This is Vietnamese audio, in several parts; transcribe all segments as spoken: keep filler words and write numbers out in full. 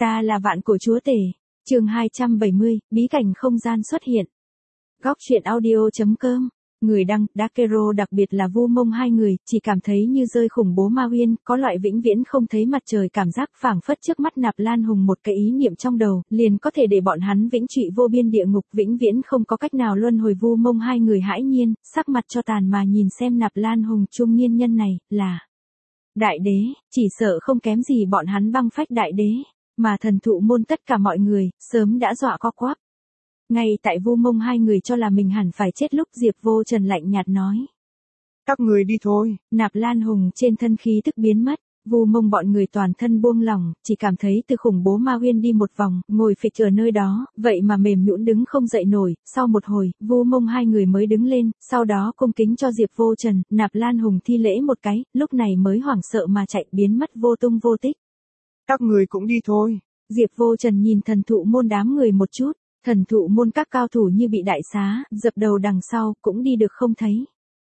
Ta là vạn cổ chúa tể. Chương hai trăm bảy mươi, bí cảnh không gian xuất hiện. Góc truyện audio chấm com. Người đăng, Dakero đặc biệt là Vu Mông hai người, chỉ cảm thấy như rơi khủng bố ma uyên, có loại vĩnh viễn không thấy mặt trời cảm giác phảng phất trước mắt Nạp Lan Hùng một cái ý niệm trong đầu, liền có thể để bọn hắn vĩnh trụy vô biên địa ngục, vĩnh viễn không có cách nào luân hồi. Vu Mông hai người hãi nhiên, sắc mặt cho tàn mà nhìn xem Nạp Lan Hùng trung niên nhân này, là đại đế, chỉ sợ không kém gì bọn hắn băng phách đại đế, mà thần thụ môn tất cả mọi người, sớm đã dọa co quắp. Ngay tại Vu Mông hai người cho là mình hẳn phải chết lúc Diệp Vô Trần lạnh nhạt nói. Các người đi thôi. Nạp Lan Hùng trên thân khí tức biến mất, Vu Mông bọn người toàn thân buông lỏng, chỉ cảm thấy từ khủng bố ma uyên đi một vòng, ngồi phịch ở nơi đó, vậy mà mềm nhũn đứng không dậy nổi. Sau một hồi, Vu Mông hai người mới đứng lên, sau đó cung kính cho Diệp Vô Trần, Nạp Lan Hùng thi lễ một cái, lúc này mới hoảng sợ mà chạy biến mất vô tung vô tích. Các người cũng đi thôi. Diệp Vô Trần nhìn thần thụ môn đám người một chút. Thần thụ môn các cao thủ như bị đại xá, dập đầu đằng sau, cũng đi được không thấy.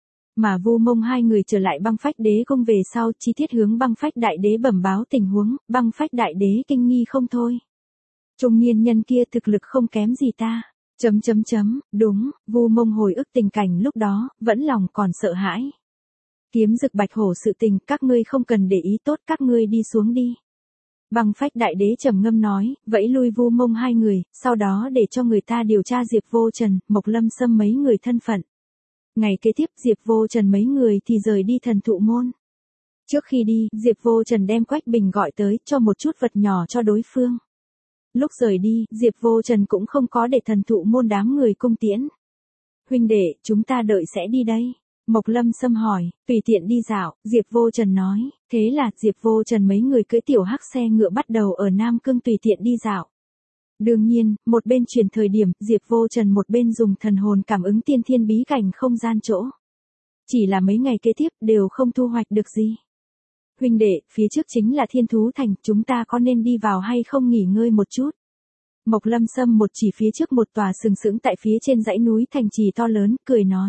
Mà Vu Mông hai người trở lại băng phách đế cung về sau, chi tiết hướng băng phách đại đế bẩm báo tình huống, băng phách đại đế kinh nghi không thôi. Trung niên nhân kia thực lực không kém gì ta. Chấm chấm chấm, đúng, Vu Mông hồi ức tình cảnh lúc đó, vẫn lòng còn sợ hãi. Kiếm Dực Bạch Hổ sự tình, các ngươi không cần để ý tốt, các ngươi đi xuống đi. Băng phách đại đế trầm ngâm nói, vẫy lui Vu Mông hai người, sau đó để cho người ta điều tra Diệp Vô Trần, Mộc Lâm Sâm mấy người thân phận. Ngày kế tiếp Diệp Vô Trần mấy người thì rời đi thần thụ môn. Trước khi đi, Diệp Vô Trần đem Quách Bình gọi tới, cho một chút vật nhỏ cho đối phương. Lúc rời đi, Diệp Vô Trần cũng không có để thần thụ môn đám người cung tiễn. Huynh đệ, chúng ta đợi sẽ đi đây. Mộc Lâm Sâm hỏi, tùy tiện đi dạo, Diệp Vô Trần nói, thế là Diệp Vô Trần mấy người cưỡi tiểu hắc xe ngựa bắt đầu ở Nam Cương tùy tiện đi dạo. Đương nhiên, một bên chuyển thời điểm, Diệp Vô Trần một bên dùng thần hồn cảm ứng tiên thiên bí cảnh không gian chỗ. Chỉ là mấy ngày kế tiếp đều không thu hoạch được gì. Huynh đệ, phía trước chính là Thiên Thú Thành, chúng ta có nên đi vào hay không nghỉ ngơi một chút? Mộc Lâm Sâm một chỉ phía trước một tòa sừng sững tại phía trên dãy núi thành trì to lớn, cười nói.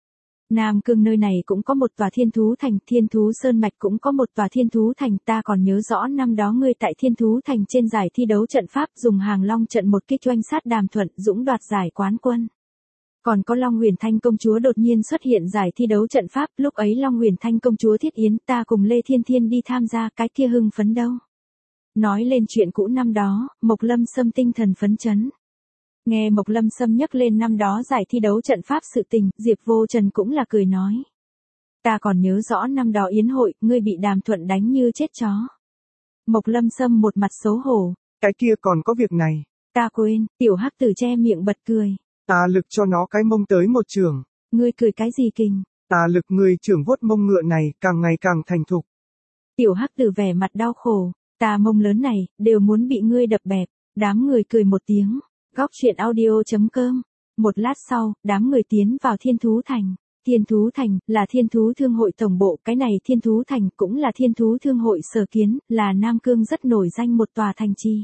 Nam Cương nơi này cũng có một tòa Thiên Thú Thành, Thiên Thú Sơn Mạch cũng có một tòa Thiên Thú Thành, ta còn nhớ rõ năm đó ngươi tại Thiên Thú Thành trên giải thi đấu trận pháp dùng Hàng Long trận một kích oanh sát Đàm Thuận Dũng đoạt giải quán quân. Còn có Long Huyền Thanh công chúa đột nhiên xuất hiện giải thi đấu trận pháp, lúc ấy Long Huyền Thanh công chúa thiết yến, ta cùng Lê Thiên Thiên đi tham gia, cái kia hưng phấn đâu. Nói lên chuyện cũ năm đó, Mộc Lâm Sâm tinh thần phấn chấn. Nghe Mộc Lâm Sâm nhắc lên năm đó giải thi đấu trận pháp sự tình, Diệp Vô Trần cũng là cười nói. Ta còn nhớ rõ năm đó yến hội, ngươi bị Đàm Thuận đánh như chết chó. Mộc Lâm Sâm một mặt xấu hổ. Cái kia còn có việc này. Ta quên, tiểu hắc tử che miệng bật cười. Ta lực cho nó cái mông tới một trường. Ngươi cười cái gì kình? Ta lực người trưởng vuốt mông ngựa này, càng ngày càng thành thục. Tiểu hắc tử vẻ mặt đau khổ. Ta mông lớn này, đều muốn bị ngươi đập bẹp. Đám người cười một tiếng. Góc truyện audio chấm com. Một lát sau, đám người tiến vào Thiên Thú Thành. Thiên Thú Thành, là Thiên Thú Thương hội tổng bộ, cái này Thiên Thú Thành cũng là Thiên Thú Thương hội sở kiến, là Nam Cương rất nổi danh một tòa thành trì.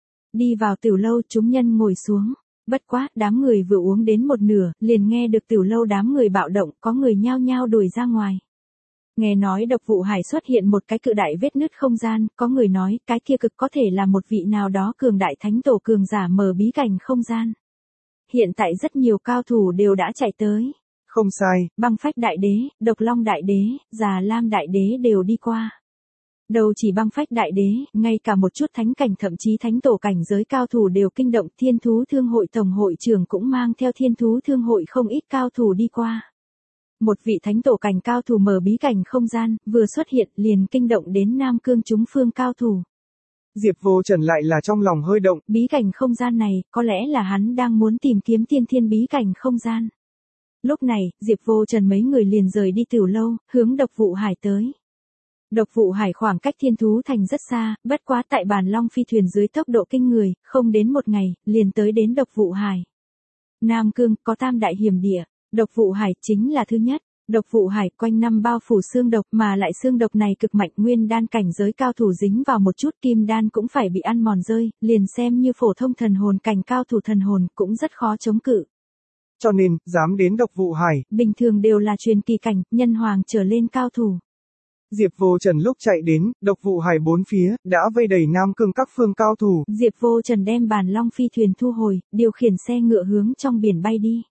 Đi vào tiểu lâu chúng nhân ngồi xuống. Bất quá, đám người vừa uống đến một nửa, liền nghe được tiểu lâu đám người bạo động, có người nhao nhao đuổi ra ngoài. Nghe nói Độc Vụ Hải xuất hiện một cái cự đại vết nứt không gian, có người nói cái kia cực có thể là một vị nào đó cường đại thánh tổ cường giả mở bí cảnh không gian. Hiện tại rất nhiều cao thủ đều đã chạy tới. Không sai, Băng Phách Đại Đế, Độc Long Đại Đế, Già Lam Đại Đế đều đi qua. Đầu chỉ Băng Phách Đại Đế, ngay cả một chút thánh cảnh thậm chí thánh tổ cảnh giới cao thủ đều kinh động. Thiên Thú Thương hội tổng hội trưởng cũng mang theo Thiên Thú Thương hội không ít cao thủ đi qua. Một vị thánh tổ cảnh cao thủ mở bí cảnh không gian, vừa xuất hiện liền kinh động đến Nam Cương chúng phương cao thủ. Diệp Vô Trần lại là trong lòng hơi động. Bí cảnh không gian này, có lẽ là hắn đang muốn tìm kiếm tiên thiên bí cảnh không gian. Lúc này, Diệp Vô Trần mấy người liền rời đi tiểu lâu, hướng Độc Vụ Hải tới. Độc Vụ Hải khoảng cách Thiên Thú Thành rất xa, bất quá tại Bàn Long phi thuyền dưới tốc độ kinh người, không đến một ngày, liền tới đến Độc Vụ Hải. Nam Cương, có tam đại hiểm địa. Độc Vụ Hải chính là thứ nhất. Độc Vụ Hải quanh năm bao phủ xương độc, mà lại xương độc này cực mạnh, nguyên đan cảnh giới cao thủ dính vào một chút kim đan cũng phải bị ăn mòn rơi, liền xem như phổ thông thần hồn cảnh cao thủ thần hồn cũng rất khó chống cự. Cho nên, dám đến Độc Vụ Hải, bình thường đều là truyền kỳ cảnh, nhân hoàng trở lên cao thủ. Diệp Vô Trần lúc chạy đến, độc vụ hải bốn phía, đã vây đầy Nam Cương các phương cao thủ. Diệp Vô Trần đem bàn long phi thuyền thu hồi, điều khiển xe ngựa hướng trong biển bay đi.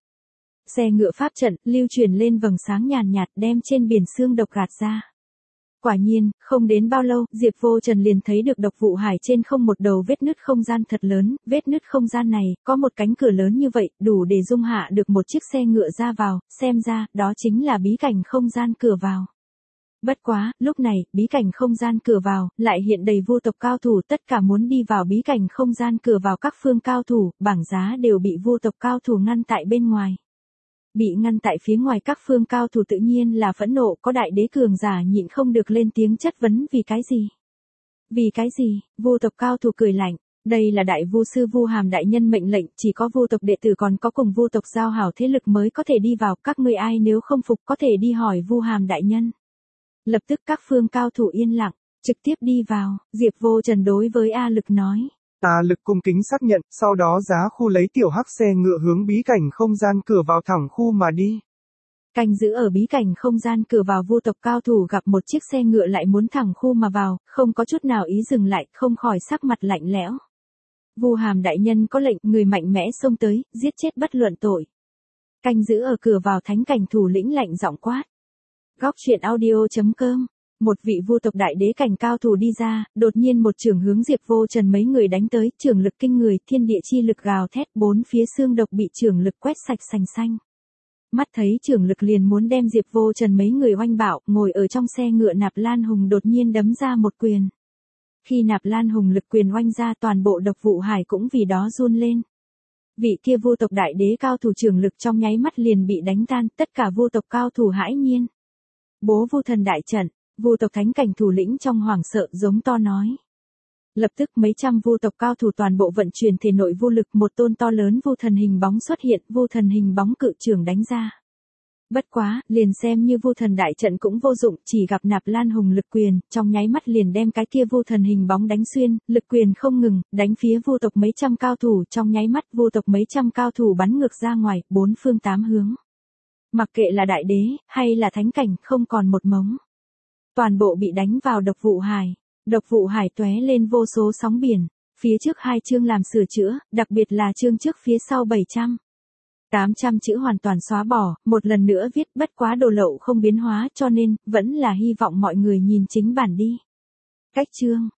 Xe ngựa pháp trận, lưu truyền lên vầng sáng nhàn nhạt đem trên biển xương độc gạt ra. Quả nhiên, không đến bao lâu, Diệp Vô Trần liền thấy được độc vụ hải trên không một đầu vết nứt không gian thật lớn, vết nứt không gian này, có một cánh cửa lớn như vậy, đủ để dung hạ được một chiếc xe ngựa ra vào, xem ra, đó chính là bí cảnh không gian cửa vào. Bất quá, lúc này, bí cảnh không gian cửa vào, lại hiện đầy vu tộc cao thủ, tất cả muốn đi vào bí cảnh không gian cửa vào các phương cao thủ, bảng giá đều bị vu tộc cao thủ ngăn tại bên ngoài. Bị ngăn tại phía ngoài các phương cao thủ tự nhiên là phẫn nộ, có đại đế cường giả nhịn không được lên tiếng chất vấn vì cái gì? Vì cái gì? Vu tộc cao thủ cười lạnh, đây là đại vu sư Vu Hàm đại nhân mệnh lệnh, chỉ có vu tộc đệ tử còn có cùng vu tộc giao hảo thế lực mới có thể đi vào, các ngươi ai nếu không phục có thể đi hỏi Vu Hàm đại nhân. Lập tức các phương cao thủ yên lặng, trực tiếp đi vào, Diệp Vô Trần đối với A Lực nói. A Lực cung kính xác nhận, sau đó giá khu lấy tiểu hắc xe ngựa hướng bí cảnh không gian cửa vào thẳng khu mà đi. Canh giữ ở bí cảnh không gian cửa vào vu tộc cao thủ gặp một chiếc xe ngựa lại muốn thẳng khu mà vào, không có chút nào ý dừng lại, không khỏi sắc mặt lạnh lẽo. Vu Hàm đại nhân có lệnh, người mạnh mẽ xông tới, giết chết bất luận tội. Canh giữ ở cửa vào thánh cảnh thủ lĩnh lạnh giọng quát. Góc truyện audio chấm com. Một vị vu tộc đại đế cảnh cao thủ đi ra, đột nhiên một trường hướng Diệp Vô Trần mấy người đánh tới, trường lực kinh người, thiên địa chi lực gào thét, bốn phía xương độc bị trường lực quét sạch sành xanh. Mắt thấy trường lực liền muốn đem Diệp Vô Trần mấy người oanh bạo, ngồi ở trong xe ngựa Nạp Lan Hùng đột nhiên đấm ra một quyền. Khi Nạp Lan Hùng lực quyền oanh ra, toàn bộ độc vụ hải cũng vì đó run lên. Vị kia vu tộc đại đế cao thủ trường lực trong nháy mắt liền bị đánh tan, tất cả vu tộc cao thủ hãi nhiên. Bố vu thần đại trận. Vu tộc thánh cảnh thủ lĩnh trong hoảng sợ giống to nói. Lập tức mấy trăm vu tộc cao thủ toàn bộ vận chuyển thể nội vu lực, một tôn to lớn vu thần hình bóng xuất hiện, vu thần hình bóng cự trường đánh ra. Bất quá, liền xem như vu thần đại trận cũng vô dụng, chỉ gặp Nạp Lan Hùng lực quyền, trong nháy mắt liền đem cái kia vu thần hình bóng đánh xuyên, lực quyền không ngừng, đánh phía vu tộc mấy trăm cao thủ, trong nháy mắt vu tộc mấy trăm cao thủ bắn ngược ra ngoài, bốn phương tám hướng. Mặc kệ là đại đế, hay là thánh cảnh, không còn một mống. Toàn bộ bị đánh vào độc vụ hải, độc vụ hải tóe lên vô số sóng biển, phía trước hai chương làm sửa chữa, đặc biệt là chương trước phía sau bảy trăm. tám trăm chữ hoàn toàn xóa bỏ, một lần nữa viết, bất quá đồ lậu không biến hóa cho nên, vẫn là hy vọng mọi người nhìn chính bản đi. Cách chương